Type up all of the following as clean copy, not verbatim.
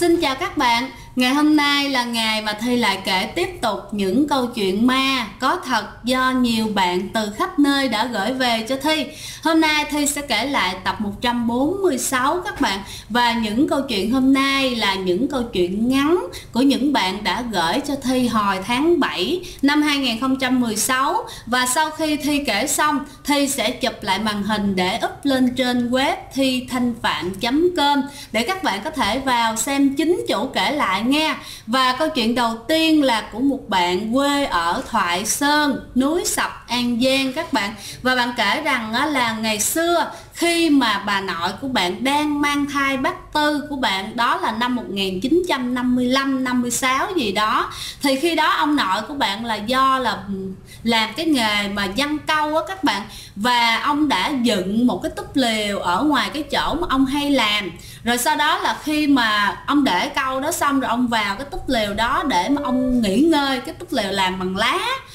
Xin chào các bạn, ngày hôm nay là ngày mà Thi lại kể tiếp tục những câu chuyện ma có thật do nhiều bạn từ khắp nơi đã gửi về cho Thi. Hôm nay Thi sẽ kể lại tập 146 các bạn. Và những câu chuyện hôm nay là những câu chuyện ngắn của những bạn đã gửi cho Thi hồi tháng 7 năm 2016. Và sau khi Thi kể xong, Thi sẽ chụp lại màn hình để up lên trên web thithanhpham.com để các bạn có thể vào xem chính chủ kể lại nghe. Và câu chuyện đầu tiên là của một bạn quê ở Thoại Sơn, núi Sập, An Giang các bạn. Và bạn kể rằng là ngày xưa khi mà bà nội của bạn đang mang thai bác tư của bạn, đó là năm 1955-56 gì đó, thì khi đó ông nội của bạn là do là làm cái nghề mà giăng câu á các bạn, và ông đã dựng một cái túp lều ở ngoài cái chỗ mà ông hay làm. Rồi sau đó là khi mà ông để câu đó xong rồi ông vào cái túp lều đó để mà ông nghỉ ngơi, cái túp lều làm bằng lá.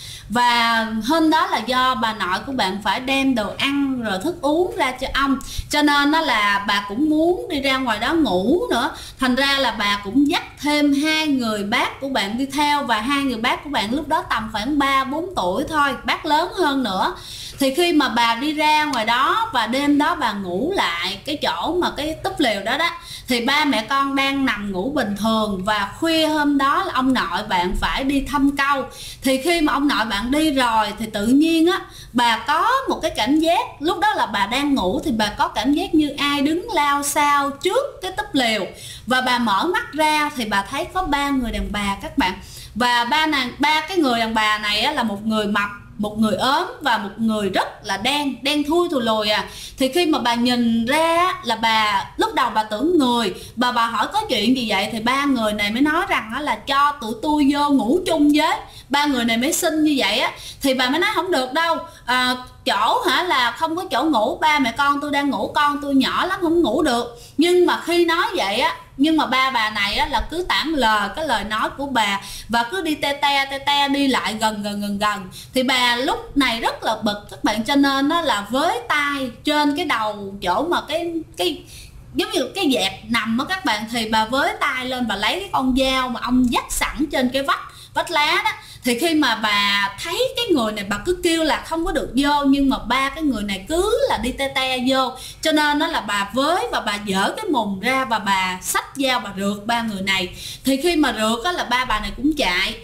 Và hôm đó là do bà nội của bạn phải đem đồ ăn rồi thức uống ra cho ông, cho nên đó là bà cũng muốn đi ra ngoài đó ngủ nữa. Thành ra là bà cũng dắt thêm hai người bác của bạn đi theo. Và hai người bác của bạn lúc đó tầm khoảng 3-4 tuổi thôi, bác lớn hơn nữa. Thì khi mà bà đi ra ngoài đó và đêm đó bà ngủ lại cái chỗ mà cái túp lều đó đó, thì ba mẹ con đang nằm ngủ bình thường. Và khuya hôm đó là ông nội bạn phải đi thăm câu. Thì khi mà ông nội bạn đi rồi thì tự nhiên á, bà có một cái cảm giác, lúc đó là bà đang ngủ thì bà có cảm giác như ai đứng lao xao trước cái túp lều. Và bà mở mắt ra thì bà thấy có ba người đàn bà các bạn. Và ba cái người đàn bà này á, là một người mập, một người ốm và một người rất là đen thui thùi lùi à. Thì khi mà bà nhìn ra là bà lúc đầu bà tưởng người, bà hỏi có chuyện gì vậy, thì ba người này mới nói rằng là cho tụi tôi vô ngủ chung với. Ba người này mới xin như vậy á. Thì bà mới nói không được đâu, chỗ là không có chỗ ngủ, ba mẹ con tôi đang ngủ, con tôi nhỏ lắm không ngủ được. Nhưng mà khi nói vậy á, nhưng mà ba bà này á, là cứ tản lờ cái lời nói của bà và cứ đi te đi lại gần. Thì bà lúc này rất là bực các bạn, cho nên đó là với tay trên cái đầu chỗ mà cái giống như cái dẹt nằm á các bạn, thì bà với tay lên và lấy cái con dao mà ông dắt sẵn trên cái vách lá đó. Thì khi mà bà thấy cái người này, bà cứ kêu là không có được vô, nhưng mà ba cái người này cứ là đi te vô, cho nên đó là bà với và bà dở cái mùng ra và bà xách dao bà rượt ba người này. Thì khi mà rượt á là ba bà này cũng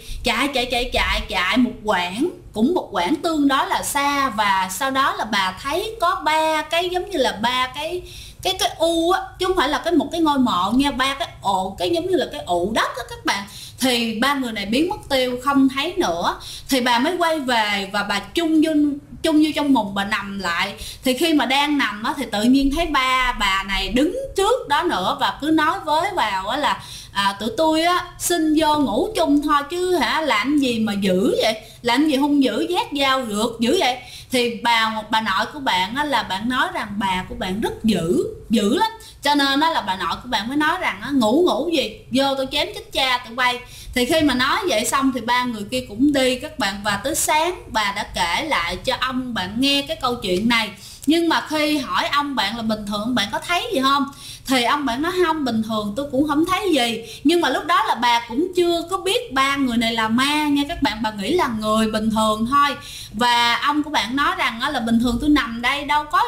chạy một quãng tương đó là xa. Và sau đó là bà thấy có ba cái giống như là ba cái u á, chứ không phải là một cái ngôi mộ nha, ba cái ổ, cái giống như là cái ụ đất á các bạn. Thì ba người này biến mất tiêu không thấy nữa. Thì bà mới quay về và bà chung vô trong mùng, bà nằm lại. Thì khi mà đang nằm á, thì tự nhiên thấy ba bà này đứng trước đó nữa và cứ nói với vào á là tụi tôi á xin vô ngủ chung thôi chứ làm gì mà dữ vậy, làm gì hung dữ, vác dao rượt dữ vậy. Thì bà nội của bạn á, là bạn nói rằng bà của bạn rất dữ lắm, cho nên đó là bà nội của bạn mới nói rằng ngủ gì, vô tôi chém chết cha tụi bay. Thì khi mà nói vậy xong thì ba người kia cũng đi các bạn. Và tới sáng bà đã kể lại cho ông bạn nghe cái câu chuyện này. Nhưng mà khi hỏi ông bạn là bình thường bạn có thấy gì không, thì ông bạn nói không, bình thường tôi cũng không thấy gì. Nhưng mà lúc đó là bà cũng chưa có biết ba người này là ma nha các bạn, bà nghĩ là người bình thường thôi. Và ông của bạn nói rằng là bình thường tôi nằm đây đâu có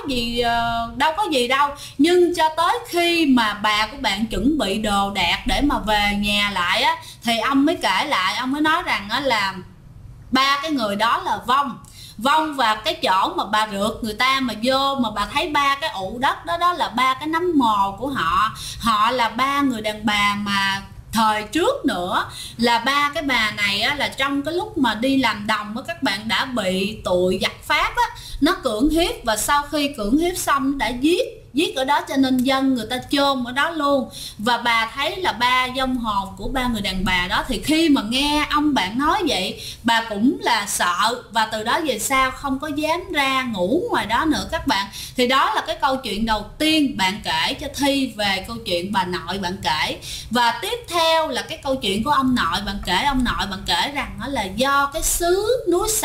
gì đâu. Nhưng cho tới khi mà bà của bạn chuẩn bị đồ đạc để mà về nhà lại á, thì ông mới kể lại, ông mới nói rằng là ba cái người đó là vong. Và cái chỗ mà bà rượt người ta mà vô mà bà thấy ba cái ụ đất đó, đó là ba cái nấm mồ của họ là ba người đàn bà mà thời trước nữa. Là ba cái bà này á, là trong cái lúc mà đi làm đồng á các bạn, đã bị tụi giặc Pháp á nó cưỡng hiếp. Và sau khi cưỡng hiếp xong đã giết ở đó, cho nên dân người ta chôn ở đó luôn. Và bà thấy là ba vong hồn của ba người đàn bà đó. Thì khi mà nghe ông bạn nói vậy, bà cũng là sợ, và từ đó về sau không có dám ra ngủ ngoài đó nữa các bạn. Thì đó là cái câu chuyện đầu tiên bạn kể cho Thi về câu chuyện bà nội bạn kể. Và tiếp theo là cái câu chuyện của ông nội bạn kể. Ông nội bạn kể rằng đó là do cái xứ núi Sập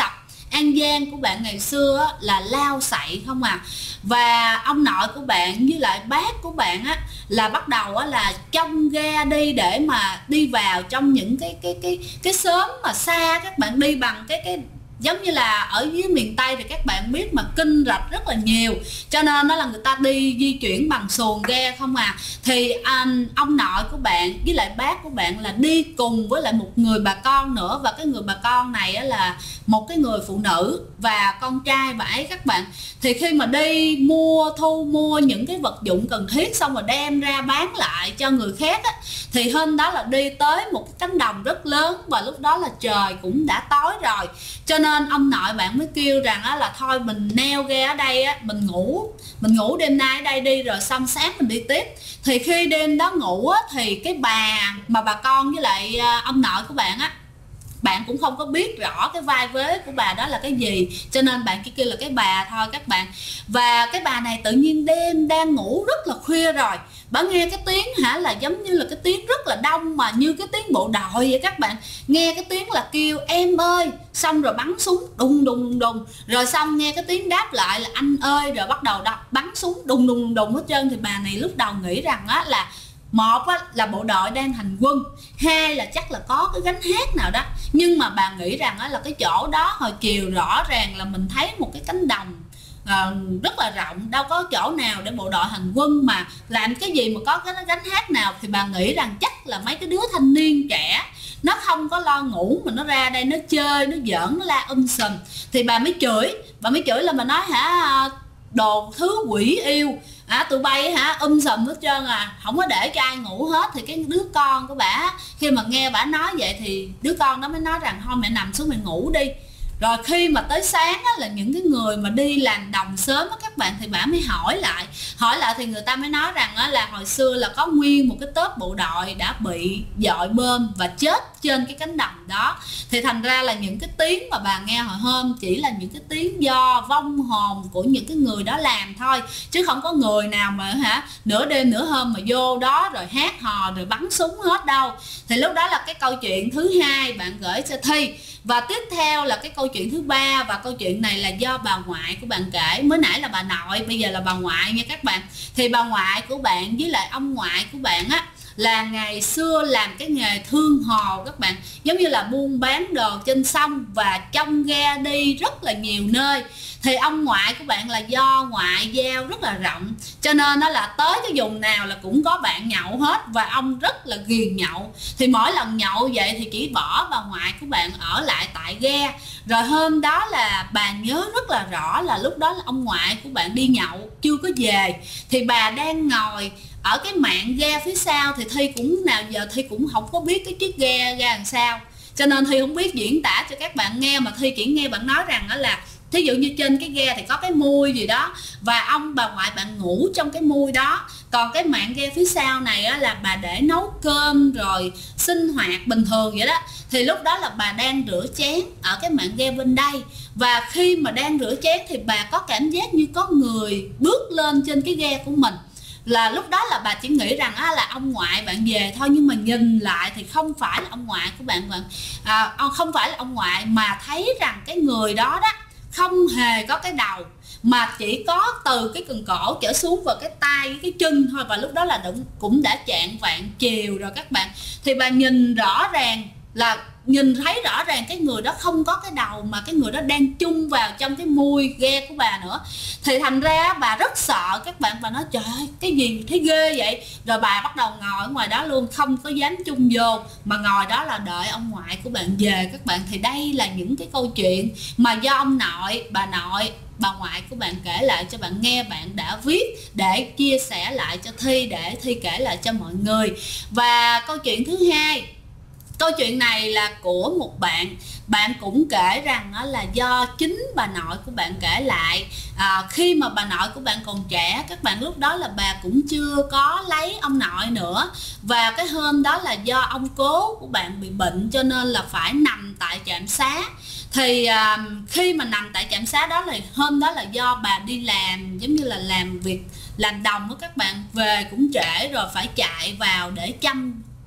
An Giang của bạn ngày xưa á, là lao sậy không à. Và ông nội của bạn với lại bác của bạn á là bắt đầu á là chông ghe đi để mà đi vào trong những cái xóm mà xa. Các bạn đi bằng cái giống như là ở dưới miền Tây thì các bạn biết mà kinh rạch rất là nhiều, cho nên đó là người ta đi di chuyển bằng xuồng ghe không à. Thì ông nội của bạn với lại bác của bạn là đi cùng với lại một người bà con nữa, và cái người bà con này á là một cái người phụ nữ và con trai bà ấy các bạn. Thì khi mà đi thu mua những cái vật dụng cần thiết xong rồi đem ra bán lại cho người khác á, thì hôm đó là đi tới một cái cánh đồng rất lớn và lúc đó là trời cũng đã tối rồi, cho nên ông nội bạn mới kêu rằng á là thôi mình neo ghe ở đây á, mình ngủ đêm nay ở đây đi, rồi xong sáng mình đi tiếp. Thì khi đêm đó ngủ á, thì cái bà con với lại ông nội của bạn á, bạn cũng không có biết rõ cái vai vế của bà đó là cái gì, cho nên bạn chỉ kêu là cái bà thôi các bạn. Và cái bà này tự nhiên đêm đang ngủ rất là khuya rồi, bà nghe cái tiếng là giống như là cái tiếng rất là đông mà như cái tiếng bộ đội vậy các bạn. Nghe cái tiếng là kêu em ơi, xong rồi bắn súng đùng đùng đùng, rồi xong nghe cái tiếng đáp lại là anh ơi, rồi bắt đầu bắn súng đùng đùng đùng hết trơn. Thì bà này lúc đầu nghĩ rằng á là một á, là bộ đội đang hành quân, hai là chắc là có cái gánh hát nào đó. Nhưng mà bà nghĩ rằng á, là cái chỗ đó hồi chiều rõ ràng là mình thấy một cái cánh đồng rất là rộng, đâu có chỗ nào để bộ đội hành quân mà làm cái gì mà có cái gánh hát nào. Thì bà nghĩ rằng chắc là mấy cái đứa thanh niên trẻ nó không có lo ngủ mà nó ra đây nó chơi, nó giỡn, nó la sùm. Thì bà mới chửi là bà nói đồ thứ quỷ yêu, tụi bay sùm hết trơn à, không có để cho ai ngủ hết. Thì cái đứa con của bà khi mà nghe bà nói vậy thì đứa con đó mới nói rằng thôi mẹ nằm xuống mẹ ngủ đi. Rồi khi mà tới sáng á, là những cái người mà đi làm đồng sớm á các bạn, thì bà mới hỏi lại thì người ta mới nói rằng á, là hồi xưa là có nguyên một cái tốp bộ đội đã bị dội bom và chết trên cái cánh đồng đó. Thì thành ra là những cái tiếng mà bà nghe hồi hôm chỉ là những cái tiếng do vong hồn của những cái người đó làm thôi, chứ không có người nào mà nửa đêm nửa hôm mà vô đó rồi hát hò rồi bắn súng hết đâu. Thì lúc đó là cái câu chuyện thứ hai bạn gửi cho Thi. Và tiếp theo là cái câu chuyện thứ ba, và câu chuyện này là do bà ngoại của bạn kể. Mới nãy là bà nội, bây giờ là bà ngoại nha các bạn. Thì bà ngoại của bạn với lại ông ngoại của bạn á là ngày xưa làm cái nghề thương hồ các bạn, giống như là buôn bán đồ trên sông và trong ghe đi rất là nhiều nơi. Thì ông ngoại của bạn là do ngoại giao rất là rộng, cho nên nó là tới cái vùng nào là cũng có bạn nhậu hết, và ông rất là ghiền nhậu. Thì mỗi lần nhậu vậy thì chỉ bỏ bà ngoại của bạn ở lại tại ghe. Rồi hôm đó là bà nhớ rất là rõ là lúc đó là ông ngoại của bạn đi nhậu chưa có về, thì bà đang ngồi ở cái mạn ghe phía sau. Thì Thi cũng nào giờ Thi cũng không có biết cái chiếc ghe ra làm sao, cho nên Thi không biết diễn tả cho các bạn nghe, mà Thi chỉ nghe bạn nói rằng đó là thí dụ như trên cái ghe thì có cái mui gì đó, và ông bà ngoại bạn ngủ trong cái mui đó. Còn cái mạn ghe phía sau này á, là bà để nấu cơm rồi sinh hoạt bình thường vậy đó. Thì lúc đó là bà đang rửa chén ở cái mạn ghe bên đây. Và khi mà đang rửa chén thì bà có cảm giác như có người bước lên trên cái ghe của mình. Là lúc đó là bà chỉ nghĩ rằng là ông ngoại bạn về thôi, nhưng mà nhìn lại thì không phải là ông ngoại của bạn không phải là ông ngoại, mà thấy rằng cái người đó không hề có cái đầu, mà chỉ có từ cái cần cổ trở xuống vào cái tay với cái chân thôi. Và lúc đó là cũng đã chạng vạng chiều rồi các bạn. Thì bà nhìn thấy rõ ràng cái người đó không có cái đầu, mà cái người đó đang chung vào trong cái mui ghe của bà nữa. Thì thành ra bà rất sợ các bạn. Bà nói trời ơi cái gì thấy ghê vậy. Rồi bà bắt đầu ngồi ở ngoài đó luôn, không có dám chung vô, mà ngồi đó là đợi ông ngoại của bạn về các bạn. Thì đây là những cái câu chuyện mà do ông nội, bà ngoại của bạn kể lại cho bạn nghe. Bạn đã viết để chia sẻ lại cho Thi, để Thi kể lại cho mọi người. Và câu chuyện thứ hai, câu chuyện này là của một bạn cũng kể rằng là do chính bà nội của bạn kể lại. Khi mà bà nội của bạn còn trẻ các bạn, lúc đó là bà cũng chưa có lấy ông nội nữa. Và cái hôm đó là do ông cố của bạn bị bệnh, cho nên là phải nằm tại trạm xá. Thì khi mà nằm tại trạm xá đó là hôm đó là do bà đi làm, giống như là làm việc làm đồng của các bạn, về cũng trễ rồi phải chạy vào để chăm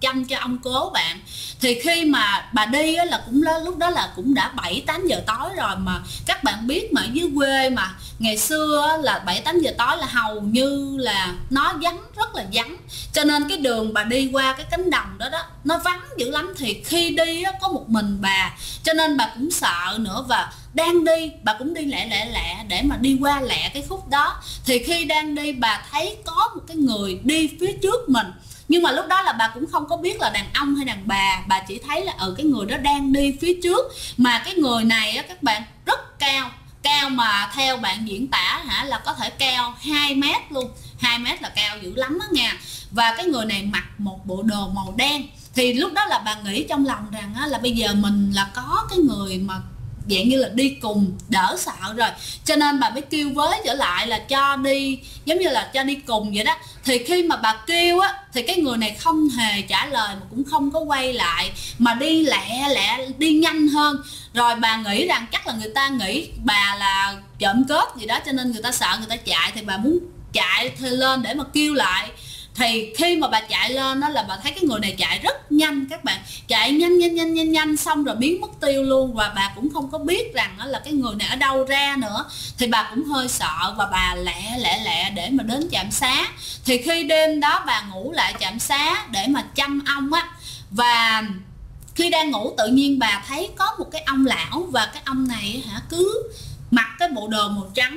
chăm cho ông cố bạn. Thì khi mà bà đi á, là cũng lúc đó là cũng đã 7-8 giờ tối rồi, mà các bạn biết mà ở dưới quê mà ngày xưa á, là 7-8 giờ tối là hầu như là nó vắng, rất là vắng, cho nên cái đường bà đi qua cái cánh đồng đó nó vắng dữ lắm. Thì khi đi á, có một mình bà, cho nên bà cũng sợ nữa, và đang đi bà cũng đi lẹ để mà đi qua lẹ cái khúc đó. Thì khi đang đi bà thấy có một cái người đi phía trước mình, nhưng mà lúc đó là bà cũng không có biết là đàn ông hay đàn bà chỉ thấy là cái người đó đang đi phía trước. Mà cái người này á các bạn rất cao mà theo bạn diễn tả là có thể cao 2 mét luôn, 2 mét là cao dữ lắm đó nha. Và cái người này mặc một bộ đồ màu đen. Thì lúc đó là bà nghĩ trong lòng rằng là bây giờ mình là có cái người mà dạng như là đi cùng đỡ sợ rồi, cho nên bà mới kêu với trở lại là cho đi, giống như là cho đi cùng vậy đó. Thì khi mà bà kêu á thì cái người này không hề trả lời, mà cũng không có quay lại, mà đi lẹ đi nhanh hơn. Rồi bà nghĩ rằng chắc là người ta nghĩ bà là trộm cướp gì đó, cho nên người ta sợ người ta chạy, thì bà muốn chạy lên để mà kêu lại. Thì khi mà bà chạy lên đó là bà thấy cái người này chạy rất nhanh các bạn, chạy nhanh xong rồi biến mất tiêu luôn. Và bà cũng không có biết rằng là cái người này ở đâu ra nữa. Thì bà cũng hơi sợ và bà lẹ để mà đến trạm xá. Thì khi đêm đó bà ngủ lại trạm xá để mà chăm ong á. Và khi đang ngủ tự nhiên bà thấy có một cái ông lão, và cái ông này cứ mặc cái bộ đồ màu trắng,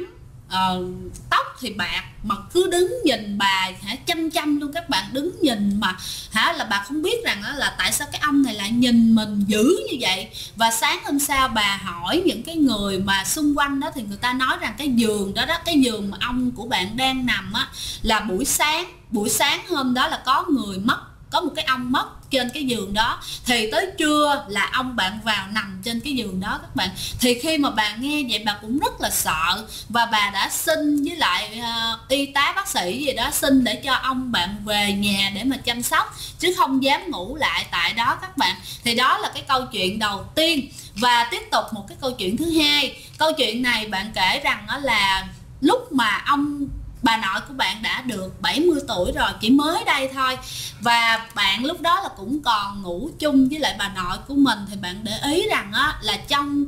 tóc thì bạc, mà cứ đứng nhìn bà chăm luôn các bạn, đứng nhìn mà là bà không biết rằng là tại sao cái ông này lại nhìn mình dữ như vậy. Và sáng hôm sau bà hỏi những cái người mà xung quanh đó, thì người ta nói rằng cái giường đó cái giường mà ông của bạn đang nằm á, là buổi sáng hôm đó là có người mất, có một cái ông mất trên cái giường đó. Thì tới trưa là ông bạn vào nằm trên cái giường đó các bạn. Thì khi mà bà nghe vậy bà cũng rất là sợ, và bà đã xin với lại y tá bác sĩ gì đó, xin để cho ông bạn về nhà để mà chăm sóc, chứ không dám ngủ lại tại đó các bạn. Thì đó là cái câu chuyện đầu tiên. Và tiếp tục một cái câu chuyện thứ hai. Câu chuyện này bạn kể rằng là lúc mà bà nội của bạn đã được 70 tuổi rồi, chỉ mới đây thôi. Và bạn lúc đó là cũng còn ngủ chung với lại bà nội của mình. Thì bạn để ý rằng là trong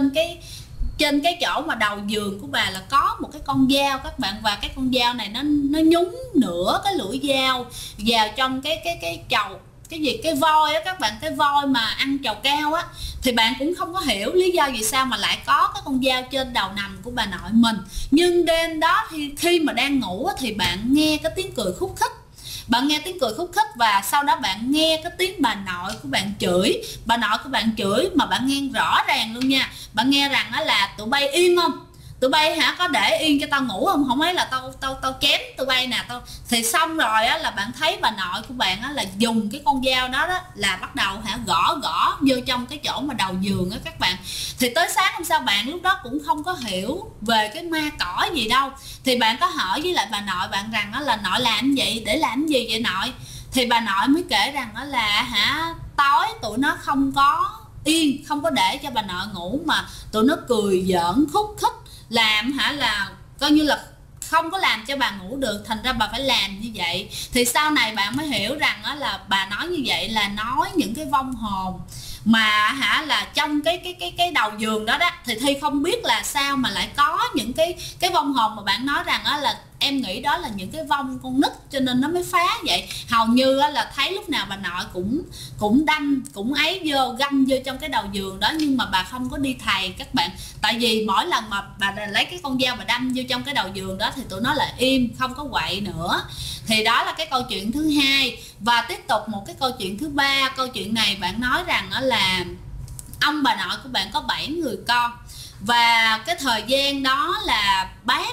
trên cái chỗ mà đầu giường của bà là có một cái con dao các bạn. Và cái con dao này nó nhúng nửa cái lưỡi dao vào trong cái chầu, cái voi á các bạn, cái voi mà ăn trầu cao á. Thì bạn cũng không có hiểu lý do vì sao mà lại có cái con dao trên đầu nằm của bà nội mình. Nhưng đêm đó khi mà đang ngủ á, thì bạn nghe cái tiếng cười khúc khích. Bạn nghe tiếng cười khúc khích, và sau đó bạn nghe cái tiếng bà nội của bạn chửi. Bà nội của bạn chửi mà bạn nghe rõ ràng luôn nha. Bạn nghe rằng là tụi bay yên không? Tụi bay có để yên cho tao ngủ không? Không ấy là tao chém tụi bay nè tao. Thì xong rồi là bạn thấy bà nội của bạn là dùng cái con dao đó là bắt đầu gõ vô trong cái chỗ mà đầu giường á các bạn. Thì tới sáng hôm sau bạn lúc đó cũng không có hiểu về cái ma cỏ gì đâu. Thì bạn có hỏi với lại bà nội bạn rằng là nội làm vậy để làm gì vậy nội? Thì bà nội mới kể rằng là tối tụi nó không có yên, không có để cho bà nội ngủ, mà tụi nó cười giỡn khúc khích, làm là coi như là không có làm cho bà ngủ được, thành ra bà phải làm như vậy. Thì sau này bạn mới hiểu rằng là bà nói như vậy là nói những cái vong hồn mà là trong cái đầu giường đó thì Thi không biết là sao mà lại có những cái vong hồn mà bạn nói rằng là em nghĩ đó là những cái vong con nít, cho nên nó mới phá vậy. Hầu như là thấy lúc nào bà nội cũng đâm cũng găm vô trong cái đầu giường đó, nhưng mà bà không có đi thầy các bạn. Tại vì mỗi lần mà bà lấy cái con dao bà đâm vô trong cái đầu giường đó thì tụi nó lại im, không có quậy nữa. Thì đó là cái câu chuyện thứ hai. Và tiếp tục một cái câu chuyện thứ ba. Câu chuyện này bạn nói rằng là ông bà nội của bạn có 7 người con. Và cái thời gian đó là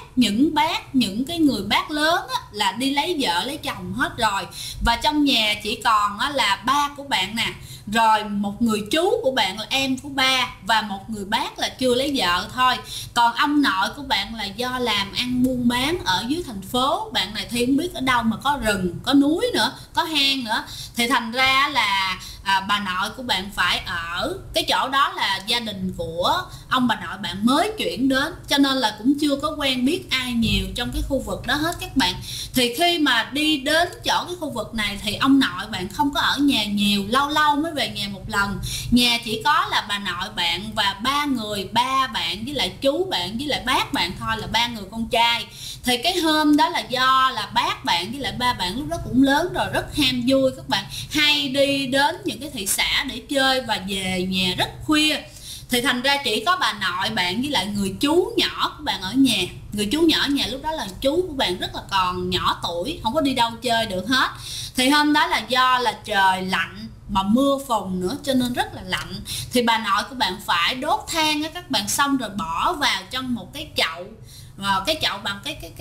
những cái người bác lớn là đi lấy vợ lấy chồng hết rồi. Và trong nhà chỉ còn là ba của bạn nè, rồi một người chú của bạn là em của ba, và một người bác là chưa lấy vợ thôi. Còn ông nội của bạn là do làm ăn buôn bán ở dưới thành phố. Bạn này Thi không biết ở đâu mà có rừng, có núi nữa, có hang nữa. Thì thành ra là bà nội của bạn phải ở cái chỗ đó, là gia đình của ông bà nội bạn mới chuyển đến, cho nên là cũng chưa có quen biết ai nhiều trong cái khu vực đó hết các bạn. Thì khi mà đi đến chỗ cái khu vực này thì ông nội bạn không có ở nhà nhiều, lâu lâu mới về nhà một lần. Nhà chỉ có là bà nội bạn và ba người, ba bạn với lại chú bạn với lại bác bạn thôi, là ba người con trai. Thì cái hôm đó là do là bác bạn với lại ba bạn lúc đó cũng lớn rồi, rất ham vui các bạn, hay đi đến những cái thị xã để chơi và về nhà rất khuya. Thì thành ra chỉ có bà nội bạn với lại người chú nhỏ của bạn ở nhà. Người chú nhỏ ở nhà lúc đó là chú của bạn rất là còn nhỏ tuổi, không có đi đâu chơi được hết. Thì hôm đó là do là trời lạnh mà mưa phùn nữa cho nên rất là lạnh, thì bà nội của bạn phải đốt than á các bạn, xong rồi bỏ vào trong một cái chậu, cái chậu bằng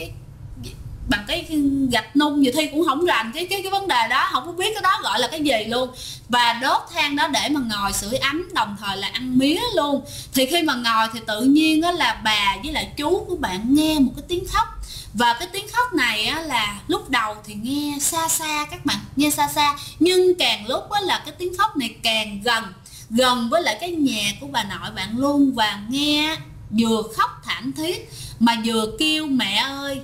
cái gạch nung. Gì Thi cũng không rành cái vấn đề đó, không có biết cái đó gọi là cái gì luôn. Và đốt than đó để mà ngồi sưởi ấm, đồng thời là ăn mía luôn. Thì khi mà ngồi thì tự nhiên đó là bà với lại chú của bạn nghe một cái tiếng khóc. Và cái tiếng khóc này á, là lúc đầu thì nghe xa xa các bạn, nghe xa xa, nhưng càng lúc á, là cái tiếng khóc này càng gần với lại cái nhà của bà nội bạn luôn. Và nghe vừa khóc thảm thiết mà vừa kêu mẹ ơi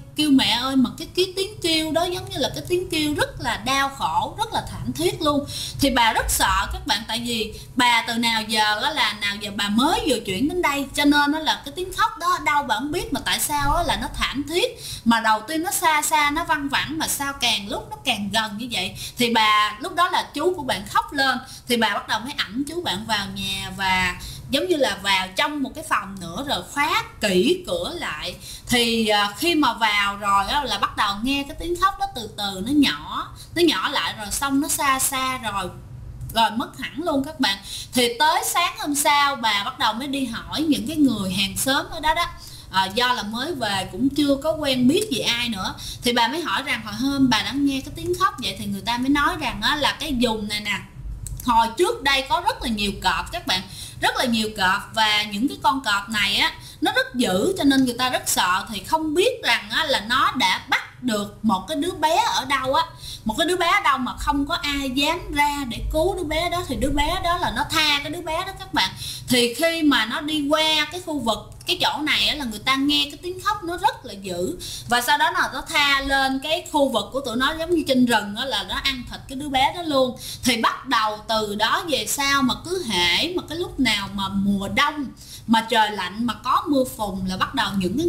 mà cái tiếng kêu đó giống như là cái tiếng kêu rất là đau khổ, rất là thảm thiết luôn. Thì bà rất sợ các bạn, tại vì bà từ nào giờ bà mới vừa chuyển đến đây, cho nên nó là cái tiếng khóc đó đâu bà không biết, mà tại sao đó là nó thảm thiết, mà đầu tiên nó xa xa, nó văng vẳng, mà sao càng lúc nó càng gần như vậy. Thì bà lúc đó là chú của bạn khóc lên, thì bà bắt đầu mới ẵm chú bạn vào nhà và giống như là vào trong một cái phòng nữa rồi khóa kỹ cửa lại. Thì khi mà vào rồi đó, là bắt đầu nghe cái tiếng khóc đó từ từ nó nhỏ lại, rồi xong nó xa xa rồi mất hẳn luôn các bạn. Thì tới sáng hôm sau bà bắt đầu mới đi hỏi những cái người hàng xóm ở đó do là mới về cũng chưa có quen biết gì ai nữa, thì bà mới hỏi rằng hồi hôm bà đã nghe cái tiếng khóc vậy. Thì người ta mới nói rằng là cái vùng này nè, hồi trước đây có rất là nhiều cọp các bạn, rất là nhiều cọp, và những cái con cọp này á nó rất dữ cho nên người ta rất sợ. Thì không biết rằng á, là nó đã bắt được một cái đứa bé ở đâu á, một cái đứa bé ở đâu mà không có ai dám ra để cứu đứa bé đó, thì đứa bé đó là nó tha cái đứa bé đó các bạn. Thì khi mà nó đi qua cái khu vực cái chỗ này á, là người ta nghe cái tiếng khóc nó rất là dữ, và sau đó nó tha lên cái khu vực của tụi nó giống như trên rừng á, là nó ăn thịt cái đứa bé đó luôn. Thì bắt đầu từ đó về sau mà cứ hễ mà cái lúc nào mà mùa đông mà trời lạnh mà có mưa phùn là bắt đầu những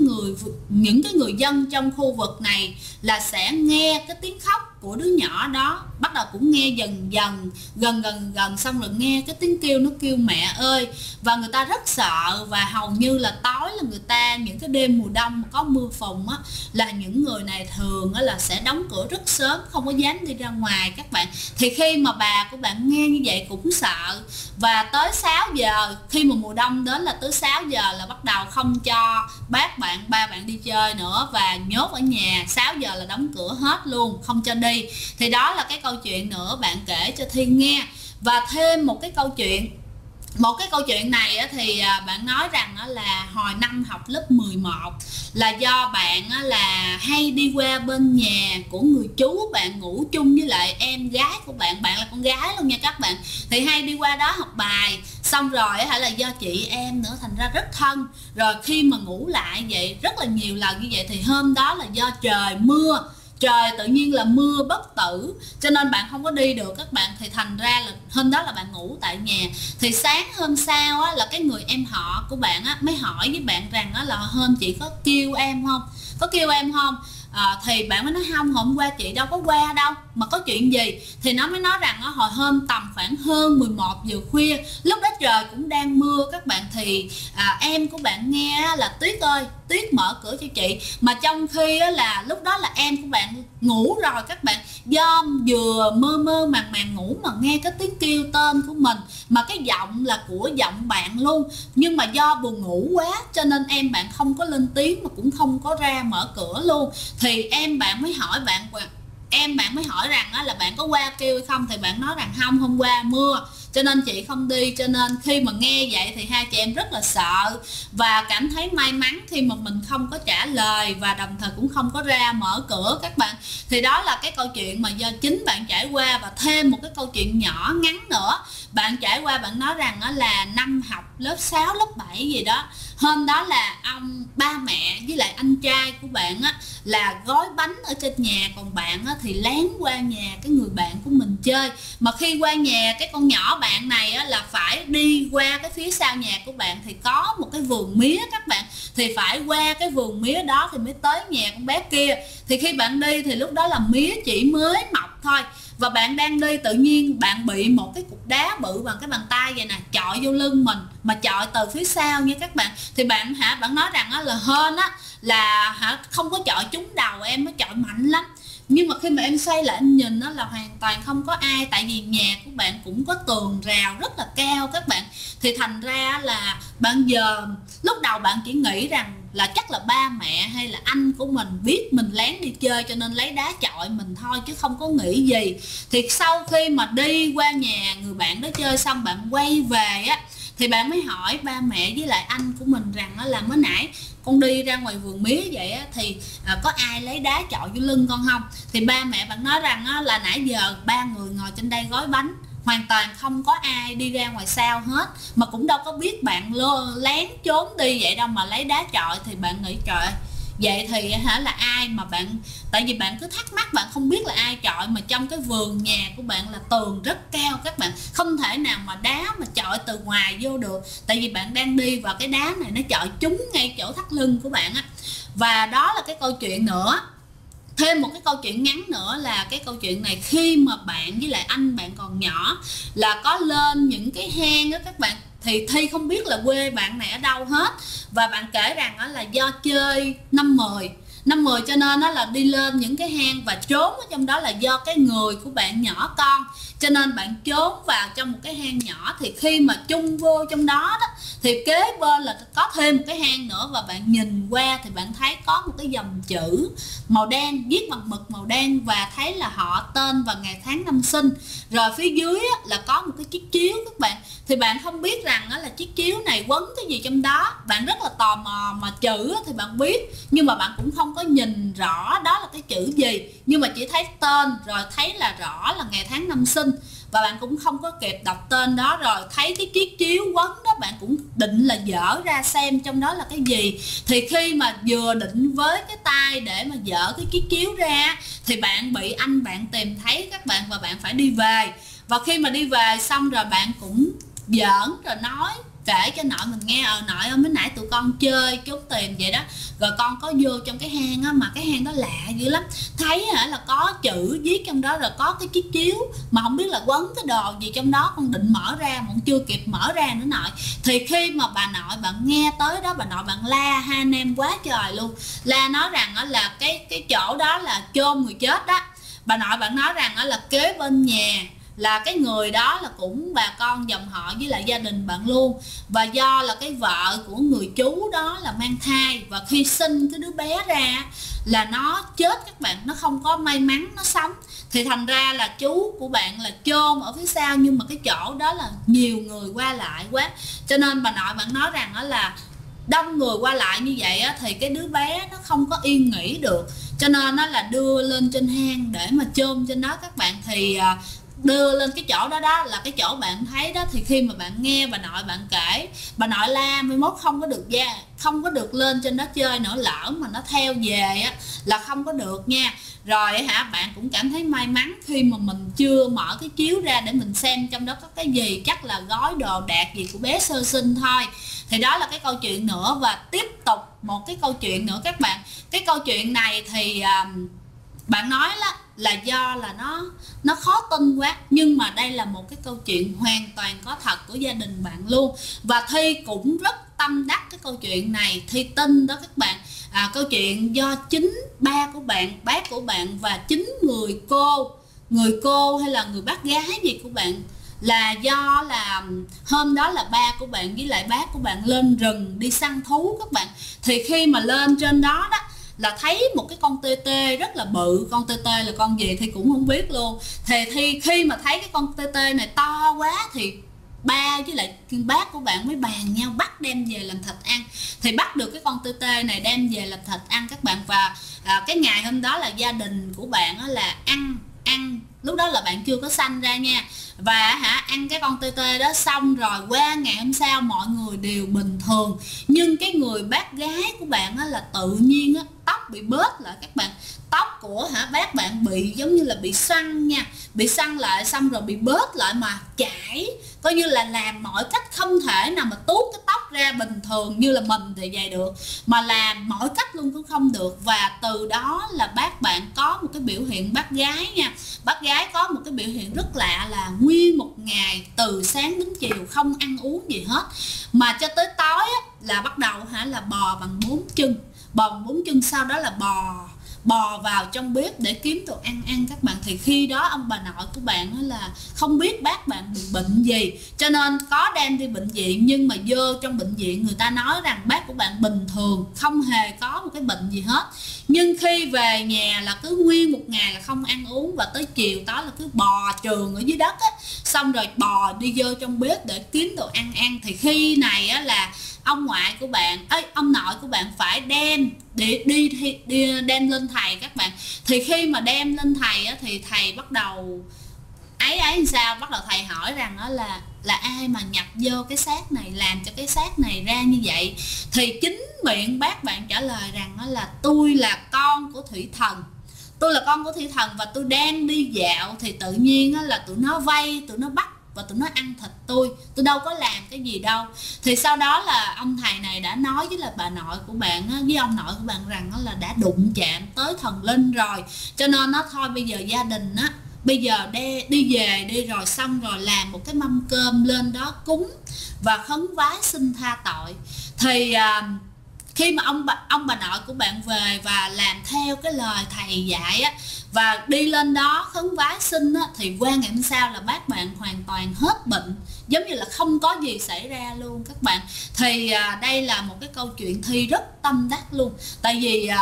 cái người dân trong khu vực này là sẽ nghe cái tiếng khóc của đứa nhỏ đó, bắt đầu cũng nghe dần gần, xong rồi nghe cái tiếng kêu, nó kêu mẹ ơi. Và người ta rất sợ, và hầu như là tối là người ta, những cái đêm mùa đông mà có mưa phùn á, là những người này thường á là sẽ đóng cửa rất sớm, không có dám đi ra ngoài các bạn. Thì khi mà bà của bạn nghe như vậy cũng sợ, và tới 6 giờ, khi mà mùa đông đến là tới 6 giờ là bắt đầu không cho ba bạn đi chơi nữa, và nhốt ở nhà. 6 giờ là đóng cửa hết luôn, không cho đi. Thì đó là cái câu chuyện nữa bạn kể cho Thiên nghe. Và thêm một cái câu chuyện này thì bạn nói rằng là hồi năm học lớp 11 là do bạn là hay đi qua bên nhà của người chú bạn ngủ chung với lại em gái của bạn, bạn là con gái luôn nha các bạn. Thì hay đi qua đó học bài, xong rồi là do chị em nữa thành ra rất thân. Rồi khi mà ngủ lại vậy rất là nhiều lần như vậy, thì hôm đó là do trời mưa, trời tự nhiên là mưa bất tử cho nên bạn không có đi được các bạn. Thì thành ra là hôm đó là bạn ngủ tại nhà. Thì sáng hôm sau á, là cái người em họ của bạn á, mới hỏi với bạn rằng á, là hôm chị có kêu em không, thì bạn mới nói không, hôm qua chị đâu có qua đâu, mà có chuyện gì. Thì nó mới nói rằng á, hồi hôm tầm khoảng hơn 11 giờ khuya, lúc đó trời cũng đang mưa các bạn. Thì em của bạn nghe á, là Tuyết ơi, Tuyết mở cửa cho chị. Mà trong khi á, là lúc đó là em của bạn ngủ rồi các bạn, do vừa mơ màng ngủ mà nghe cái tiếng kêu tên của mình, mà cái giọng là của giọng bạn luôn. Nhưng mà do buồn ngủ quá cho nên em bạn không có lên tiếng, mà cũng không có ra mở cửa luôn. Thì em bạn mới hỏi rằng là bạn có qua kêu hay không. Thì bạn nói rằng không, hôm qua mưa cho nên chị không đi. Cho nên khi mà nghe vậy thì hai chị em rất là sợ và cảm thấy may mắn khi mà mình không có trả lời, và đồng thời cũng không có ra mở cửa các bạn. Thì đó là cái câu chuyện mà do chính bạn trải qua. Và thêm một cái câu chuyện nhỏ ngắn nữa bạn trải qua, bạn nói rằng là năm học lớp 6, lớp 7 gì đó, hôm đó là ba mẹ với lại anh trai của bạn là gói bánh ở trên nhà, còn bạn thì lén qua nhà cái người bạn của mình chơi. Mà khi qua nhà cái con nhỏ bạn này là phải đi qua cái phía sau nhà của bạn thì có một cái vườn mía các bạn, thì phải qua cái vườn mía đó thì mới tới nhà con bé kia. Thì khi bạn đi thì lúc đó là mía chỉ mới mọc thôi, và bạn đang đi tự nhiên bạn bị một cái cục đá bự bằng cái bàn tay vậy nè chọi vô lưng mình, mà chọi từ phía sau nha các bạn. Thì bạn bạn nói rằng là hên là không có chọi trúng đầu em, nó chọi mạnh lắm. Nhưng mà khi mà em xoay lại em nhìn là hoàn toàn không có ai, tại vì nhà của bạn cũng có tường rào rất là cao các bạn. Thì thành ra là bạn giờ lúc đầu bạn chỉ nghĩ rằng là chắc là ba mẹ hay là anh của mình biết mình lén đi chơi cho nên lấy đá chọi mình thôi, chứ không có nghĩ gì. Thì sau khi mà đi qua nhà người bạn đó chơi xong, bạn quay về thì bạn mới hỏi ba mẹ với lại anh của mình rằng là mới nãy con đi ra ngoài vườn mía vậy thì có ai lấy đá chọi vô lưng con không? Thì ba mẹ bạn nói rằng là nãy giờ ba người ngồi trên đây gói bánh, hoàn toàn không có ai đi ra ngoài sau hết, mà cũng đâu có biết bạn lén trốn đi vậy đâu mà lấy đá chọi. Thì bạn nghĩ trời ơi, vậy thì là ai mà bạn, tại vì bạn cứ thắc mắc, bạn không biết là ai chọi, mà trong cái vườn nhà của bạn là tường rất cao các bạn, không thể nào mà đá mà chọi từ ngoài vô được, tại vì bạn đang đi và cái đá này nó chọi trúng ngay chỗ thắt lưng của bạn Và đó là cái câu chuyện nữa. Thêm một cái câu chuyện ngắn nữa là cái câu chuyện này khi mà bạn với lại anh bạn còn nhỏ là có lên những cái hang đó các bạn, thì Thi không biết là quê bạn này ở đâu hết, và bạn kể rằng là do chơi năm 10 cho nên là đi lên những cái hang và trốn ở trong đó là do cái người của bạn nhỏ con, cho nên bạn trốn vào trong một cái hang nhỏ. Thì khi mà chung vô trong đó thì kế bên là có thêm một cái hang nữa, và bạn nhìn qua thì bạn thấy có một cái dòng chữ màu đen viết bằng mực màu đen, và thấy là họ, tên và ngày tháng năm sinh. Rồi phía dưới là có một cái chiếc chiếu các bạn. Thì bạn không biết rằng là chiếc chiếu này quấn cái gì trong đó, bạn rất là tò mò, mà chữ thì bạn biết nhưng mà bạn cũng không có nhìn rõ đó là cái chữ gì, nhưng mà chỉ thấy tên rồi thấy là rõ là ngày tháng năm sinh, và bạn cũng không có kịp đọc tên đó, rồi thấy cái chiếc chiếu quấn đó bạn cũng định là dở ra xem trong đó là cái gì. Thì khi mà vừa định với cái tay để mà dở cái chiếc chiếu ra thì bạn bị anh bạn tìm thấy các bạn, và bạn phải đi về. Và khi mà đi về xong rồi bạn cũng giỡn rồi nói kể cho nội mình nghe, nội ơi mới nãy tụi con chơi trốn tìm vậy đó, rồi con có vô trong cái hang mà cái hang đó lạ dữ lắm, thấy là có chữ viết trong đó, rồi có cái chiếc chiếu mà không biết là quấn cái đồ gì trong đó, con định mở ra mà con chưa kịp mở ra nữa nội. Thì khi mà bà nội bạn nghe tới đó, bà nội bạn la hai anh em quá trời luôn, la nói rằng là cái chỗ đó là chôn người chết đó. Bà nội bạn nói rằng là kế bên nhà là cái người đó là cũng bà con dòng họ với lại gia đình bạn luôn, và do là cái vợ của người chú đó là mang thai, và khi sinh cái đứa bé ra là nó chết các bạn, nó không có may mắn nó sống. Thì thành ra là chú của bạn là chôn ở phía sau, nhưng mà cái chỗ đó là nhiều người qua lại quá, cho nên bà nội bạn nói rằng là đông người qua lại như vậy thì cái đứa bé nó không có yên nghỉ được, cho nên nó là đưa lên trên hang để mà chôn trên đó các bạn. Thì đưa lên cái chỗ đó đó là cái chỗ bạn thấy đó. Thì khi mà bạn nghe bà nội bạn kể, bà nội la 11 không có được lên trên đó chơi nữa, lỡ mà nó theo về là không có được nha. Rồi bạn cũng cảm thấy may mắn khi mà mình chưa mở cái chiếu ra để mình xem trong đó có cái gì, chắc là gói đồ đạc gì của bé sơ sinh thôi. Thì đó là cái câu chuyện nữa. Và tiếp tục một cái câu chuyện nữa các bạn. Cái câu chuyện này thì bạn nói là do là nó khó tin quá, nhưng mà đây là một cái câu chuyện hoàn toàn có thật của gia đình bạn luôn, và Thi cũng rất tâm đắc cái câu chuyện này. Thi tin đó các bạn, câu chuyện do chính ba của bạn, bác của bạn và chính người cô hay là người bác gái gì của bạn, là do là hôm đó là ba của bạn với lại bác của bạn lên rừng đi săn thú các bạn. Thì khi mà lên trên đó là thấy một cái con tê tê rất là bự. Con tê tê là con gì thì cũng không biết luôn. Thì khi mà thấy cái con tê tê này to quá thì ba với lại bác của bạn mới bàn nhau bắt đem về làm thịt ăn. Thì bắt được cái con tê tê này đem về làm thịt ăn các bạn. Và cái ngày hôm đó là gia đình của bạn là ăn lúc đó là bạn chưa có sanh ra nha. Và ăn cái con tê tê đó xong rồi qua ngày hôm sau mọi người đều bình thường, nhưng cái người bác gái của bạn á, là tự nhiên á, tóc bị bớt lại các bạn. Tóc của bác bạn bị giống như là bị xoăn nha, bị xoăn lại xong rồi bị bớt lại mà chảy, coi như là làm mọi cách không thể nào mà tuốt cái tóc ra bình thường như là mình thì vậy được, mà làm mọi cách luôn cũng không được. Và từ đó là bác bạn có một cái biểu hiện, bác gái nha, bác gái có một cái biểu hiện rất lạ là nguyên một ngày từ sáng đến chiều không ăn uống gì hết, mà cho tới tối á, là bắt đầu là bò bằng 4 chân, bò bằng 4 chân, sau đó là bò vào trong bếp để kiếm đồ ăn các bạn. Thì khi đó ông bà nội của bạn là không biết bác bạn bị bệnh gì, cho nên có đem đi bệnh viện, nhưng mà vô trong bệnh viện người ta nói rằng bác của bạn bình thường, không hề có một cái bệnh gì hết. Nhưng khi về nhà là cứ nguyên một ngày là không ăn uống, và tới chiều tối là cứ bò trường ở dưới đất á, xong rồi bò đi vô trong bếp để kiếm đồ ăn. Thì khi này á, là ông ngoại của bạn ông nội của bạn phải đem đem lên thầy các bạn. Thì khi mà đem lên thầy á, thì thầy bắt đầu ấy sao, bắt đầu thầy hỏi rằng đó là ai mà nhập vô cái xác này, làm cho cái xác này ra như vậy. Thì chính miệng bác bạn trả lời rằng đó là tôi là con của thủy thần, tôi là con của thủy thần, và tôi đang đi dạo thì tự nhiên là tụi nó vây, tụi nó bắt và tụi nó ăn thịt tôi đâu có làm cái gì đâu. Thì sau đó là ông thầy này đã nói với là bà nội của bạn với ông nội của bạn rằng là đã đụng chạm tới thần linh rồi, cho nên nó thôi bây giờ gia đình á, bây giờ đi về đi, rồi xong rồi làm một cái mâm cơm lên đó cúng và khấn vái xin tha tội. Thì khi mà ông bà nội của bạn về và làm theo cái lời thầy dạy á, và đi lên đó khấn vái xin á, thì qua ngày hôm sau là bác bạn hoàn toàn hết bệnh, giống như là không có gì xảy ra luôn các bạn. Thì đây là một cái câu chuyện Thi rất tâm đắc luôn, tại vì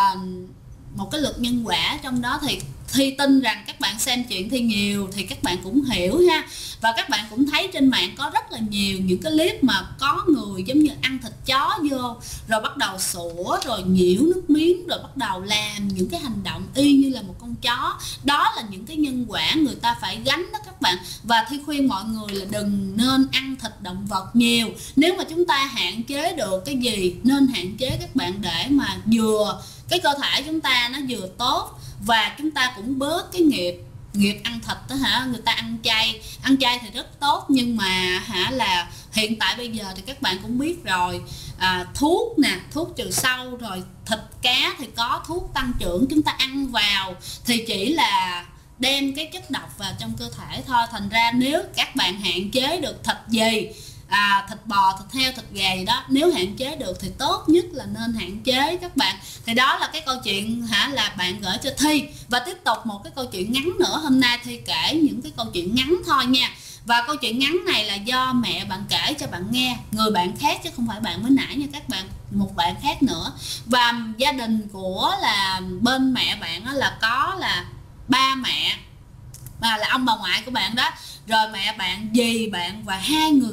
một cái luật nhân quả trong đó thì Thi tin rằng các bạn xem chuyện Thi nhiều thì các bạn cũng hiểu ha. Và các bạn cũng thấy trên mạng có rất là nhiều những cái clip mà có người giống như ăn thịt chó vô, rồi bắt đầu sủa, rồi nhiễu nước miếng, rồi bắt đầu làm những cái hành động y như là một con chó. Đó là những cái nhân quả người ta phải gánh đó các bạn. Và Thi khuyên mọi người là đừng nên ăn thịt động vật nhiều. Nếu mà chúng ta hạn chế được cái gì nên hạn chế các bạn, để mà vừa cái cơ thể chúng ta nó vừa tốt, và chúng ta cũng bớt cái nghiệp ăn thịt đó người ta ăn chay thì rất tốt, nhưng mà là hiện tại bây giờ thì các bạn cũng biết rồi, thuốc nè, thuốc trừ sâu, rồi thịt cá thì có thuốc tăng trưởng, chúng ta ăn vào thì chỉ là đem cái chất độc vào trong cơ thể thôi. Thành ra nếu các bạn hạn chế được thịt gì, thịt bò, thịt heo, thịt gà gì đó, nếu hạn chế được thì tốt nhất là nên hạn chế các bạn. Thì đó là cái câu chuyện là bạn gửi cho Thi. Và tiếp tục một cái câu chuyện ngắn nữa, hôm nay Thi kể những cái câu chuyện ngắn thôi nha. Và câu chuyện ngắn này là do mẹ bạn kể cho bạn nghe, người bạn khác chứ không phải bạn mới nãy nha các bạn, một bạn khác nữa. Và gia đình của là bên mẹ bạn là có là ba mẹ, và là ông bà ngoại của bạn đó, rồi mẹ bạn, dì bạn và hai người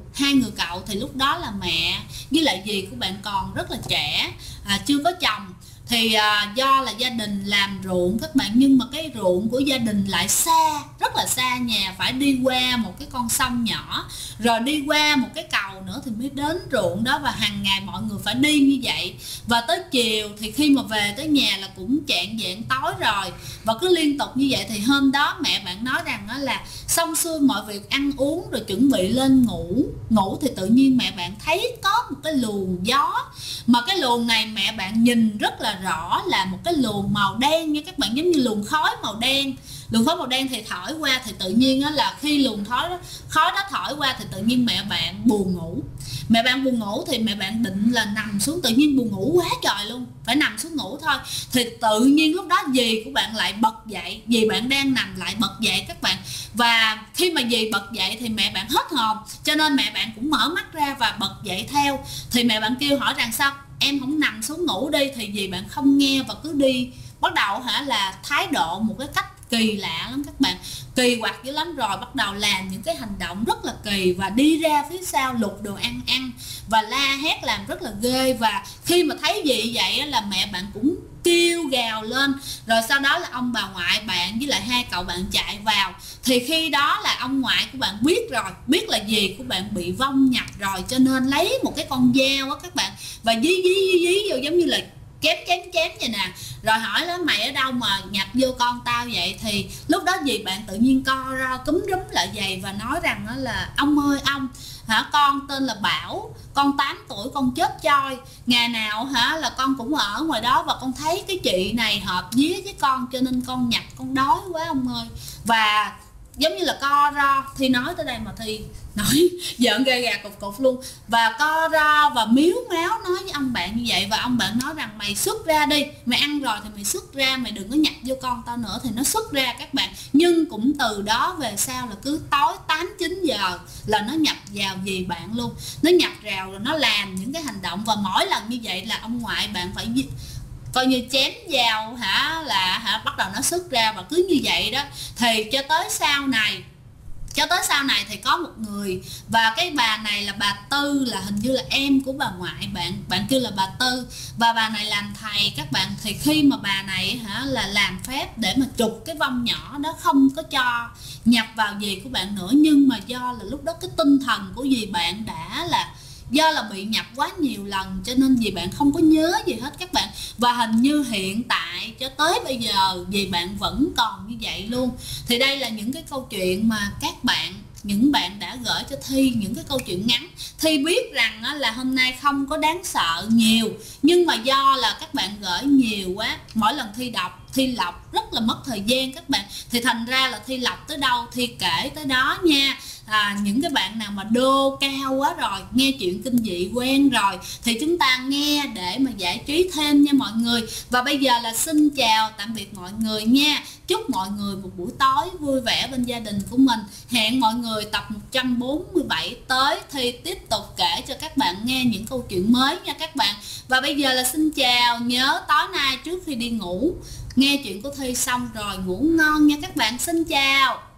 cậu. Thì lúc đó là mẹ với lại dì của bạn còn rất là trẻ, chưa có chồng. Thì do là gia đình làm ruộng các bạn, nhưng mà cái ruộng của gia đình lại xa, rất là xa nhà, phải đi qua một cái con sông nhỏ, rồi đi qua một cái cầu nữa thì mới đến ruộng đó. Và hàng ngày mọi người phải đi như vậy. Và tới chiều thì khi mà về tới nhà là cũng chạng vạng tối rồi, và cứ liên tục như vậy. Thì hôm đó mẹ bạn nói rằng đó là xong xuôi mọi việc ăn uống rồi chuẩn bị lên ngủ thì tự nhiên mẹ bạn thấy có một cái luồng gió, mà cái luồng này mẹ bạn nhìn rất là rõ là một cái luồng màu đen nha các bạn, giống như luồng khói màu đen. Luồng khói màu đen thì thổi qua, thì tự nhiên là khi luồng khói đó thổi qua thì tự nhiên mẹ bạn buồn ngủ. Mẹ bạn buồn ngủ thì mẹ bạn định là nằm xuống, tự nhiên buồn ngủ quá trời luôn, phải nằm xuống ngủ thôi. Thì tự nhiên lúc đó dì của bạn lại bật dậy, dì bạn đang nằm lại bật dậy các bạn. Và khi mà dì bật dậy thì mẹ bạn hết hồn, cho nên mẹ bạn cũng mở mắt ra và bật dậy theo. Thì mẹ bạn kêu hỏi rằng sao em không nằm xuống ngủ đi, thì dì bạn không nghe và cứ đi, bắt đầu là thái độ một cái cách kỳ lạ lắm các bạn, kỳ quặc dữ lắm. Rồi bắt đầu làm những cái hành động rất là kỳ và đi ra phía sau lục đồ ăn. và la hét làm rất là ghê. Và khi mà thấy gì vậy là mẹ bạn cũng kêu gào lên. Rồi sau đó là ông bà ngoại bạn với lại hai cậu bạn chạy vào. Thì khi đó là ông ngoại của bạn biết rồi, biết là dì của bạn bị vong nhập rồi, cho nên lấy một cái con dao á các bạn, và dí vô giống như là chém vậy nè. Rồi hỏi đó, mày ở đâu mà nhập vô con tao vậy? Thì lúc đó dì bạn tự nhiên co ra túm rúm lại giày và nói rằng đó là ông ơi ông con tên là Bảo, con 8 tuổi, con chết choi, ngày nào là con cũng ở ngoài đó và con thấy cái chị này hợp vía với con cho nên con nhập, con đói quá ông ơi. Và giống như là co ro. Thi nói tới đây mà Thi nói giận gai gà cục luôn, và co ro và miếu máu nói với ông bạn như vậy. Và ông bạn nói rằng mày xuất ra đi, mày ăn rồi thì mày xuất ra, mày đừng có nhập vô con tao nữa. Thì nó xuất ra các bạn. Nhưng cũng từ đó về sau là cứ tối 8-9 giờ là nó nhập vào dì bạn luôn, nó nhập vào rồi nó làm những cái hành động. Và mỗi lần như vậy là ông ngoại bạn phải coi như chém dao bắt đầu nó xuất ra. Và cứ như vậy đó thì cho tới sau này thì có một người, và cái bà này là bà Tư, là hình như là em của bà ngoại bạn kêu là bà Tư, và bà này làm thầy các bạn. Thì khi mà bà này là làm phép để mà trục cái vong nhỏ đó, không có cho nhập vào dì của bạn nữa. Nhưng mà do là lúc đó cái tinh thần của dì bạn đã là do là bị nhập quá nhiều lần cho nên dì bạn không có nhớ gì hết các bạn. Và hình như hiện tại cho tới bây giờ dì bạn vẫn còn như vậy luôn. Thì đây là những cái câu chuyện mà những bạn đã gửi cho Thi, những cái câu chuyện ngắn. Thi biết rằng là hôm nay không có đáng sợ nhiều, nhưng mà do là các bạn gửi nhiều quá, mỗi lần Thi đọc, Thi lọc rất là mất thời gian các bạn. Thì thành ra là Thi lọc tới đâu Thi kể tới đó nha. Những cái bạn nào mà đô cao quá rồi, nghe chuyện kinh dị quen rồi, thì chúng ta nghe để mà giải trí thêm nha mọi người. Và bây giờ là xin chào tạm biệt mọi người nha. Chúc mọi người một buổi tối vui vẻ bên gia đình của mình. Hẹn mọi người tập 147 tới thì tiếp tục kể cho các bạn nghe những câu chuyện mới nha các bạn. Và bây giờ là xin chào. Nhớ tối nay trước khi đi ngủ nghe chuyện của Thi xong rồi ngủ ngon nha các bạn. Xin chào.